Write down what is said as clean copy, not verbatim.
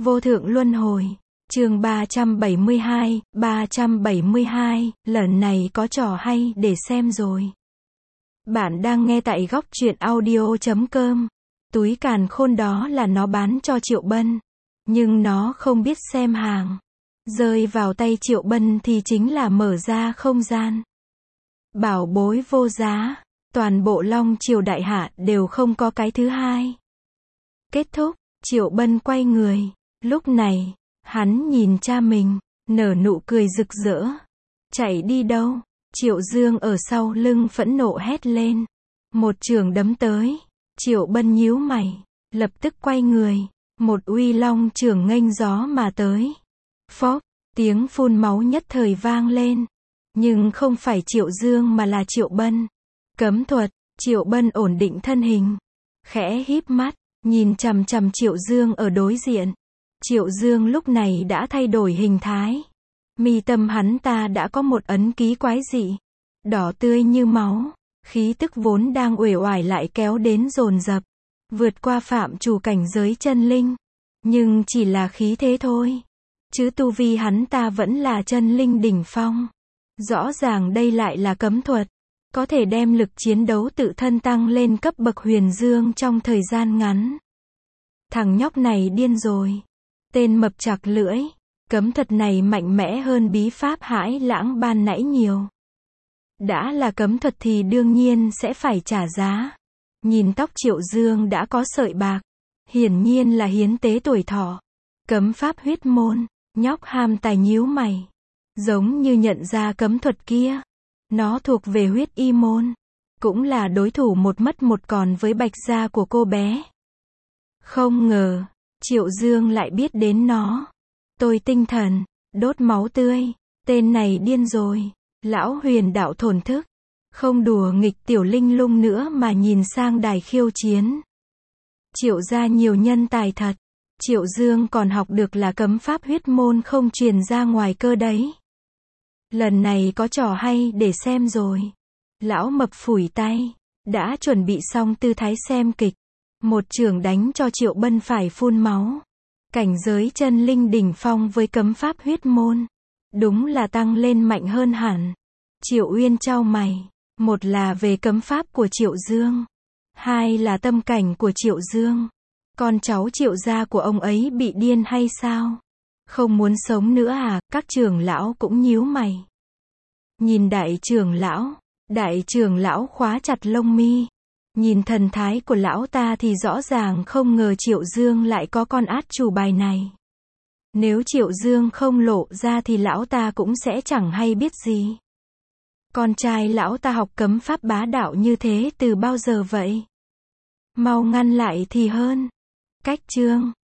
Vô thượng luân hồi. Chương 372, lần này có trò hay để xem rồi. Bạn đang nghe tại góc truyện audio.com. Túi càn khôn đó là nó bán cho Triệu Bân, nhưng nó không biết xem hàng. Rơi vào tay Triệu Bân thì chính là mở ra không gian. Bảo bối vô giá, toàn bộ Long Triều đại hạ đều không có cái thứ hai. Kết thúc, Triệu Bân quay người. Lúc này, hắn nhìn cha mình, nở nụ cười rực rỡ. Chạy đi đâu? Triệu Dương ở sau lưng phẫn nộ hét lên. Một chưởng đấm tới. Triệu Bân nhíu mày, lập tức quay người. Một uy long chưởng nghênh gió mà tới. Phốc, tiếng phun máu nhất thời vang lên. Nhưng không phải Triệu Dương mà là Triệu Bân. Cấm thuật. Triệu Bân ổn định thân hình, khẽ híp mắt, nhìn chằm chằm Triệu Dương ở đối diện. Triệu Dương lúc này đã thay đổi hình thái. Mi tâm hắn ta đã có một ấn ký quái dị, đỏ tươi như máu. Khí tức vốn đang uể oải lại kéo đến dồn dập, vượt qua phạm trù cảnh giới chân linh. Nhưng chỉ là khí thế thôi, chứ tu vi hắn ta vẫn là chân linh đỉnh phong. Rõ ràng đây lại là cấm thuật, có thể đem lực chiến đấu tự thân tăng lên cấp bậc huyền dương trong thời gian ngắn. Thằng nhóc này điên rồi. Tên mập chạc lưỡi. Cấm thuật này mạnh mẽ hơn bí pháp hãi lãng ban nãy nhiều. Đã là cấm thuật thì đương nhiên sẽ phải trả giá. Nhìn tóc Triệu Dương đã có sợi bạc, hiển nhiên là hiến tế tuổi thọ. Cấm pháp huyết môn. Nhóc ham tài nhíu mày, giống như nhận ra cấm thuật kia. Nó thuộc về huyết y môn, cũng là đối thủ một mất một còn với Bạch gia của cô bé. Không ngờ, Triệu Dương lại biết đến nó. Tôi tinh thần, đốt máu tươi, tên này điên rồi. Lão huyền đạo thổn thức, không đùa nghịch tiểu linh lung nữa mà nhìn sang đài khiêu chiến. Triệu gia nhiều nhân tài thật. Triệu Dương còn học được là cấm pháp huyết môn không truyền ra ngoài cơ đấy. Lần này có trò hay để xem rồi. Lão mập phủi tay, đã chuẩn bị xong tư thái xem kịch. Một chưởng đánh cho Triệu Bân phải phun máu. Cảnh giới chân linh đỉnh phong với cấm pháp huyết môn, đúng là tăng lên mạnh hơn hẳn. Triệu Uyên chau mày, một là về cấm pháp của Triệu Dương, hai là tâm cảnh của Triệu Dương. Con cháu Triệu gia của ông ấy bị điên hay sao? Không muốn sống nữa à? Các trưởng lão cũng nhíu mày. Nhìn đại trưởng lão khóa chặt lông mi. Nhìn thần thái của lão ta thì rõ ràng không ngờ Triệu Dương lại có con át chủ bài này. Nếu Triệu Dương không lộ ra thì lão ta cũng sẽ chẳng hay biết gì. Con trai lão ta học cấm pháp bá đạo như thế từ bao giờ vậy? Mau ngăn lại thì hơn. Cách chương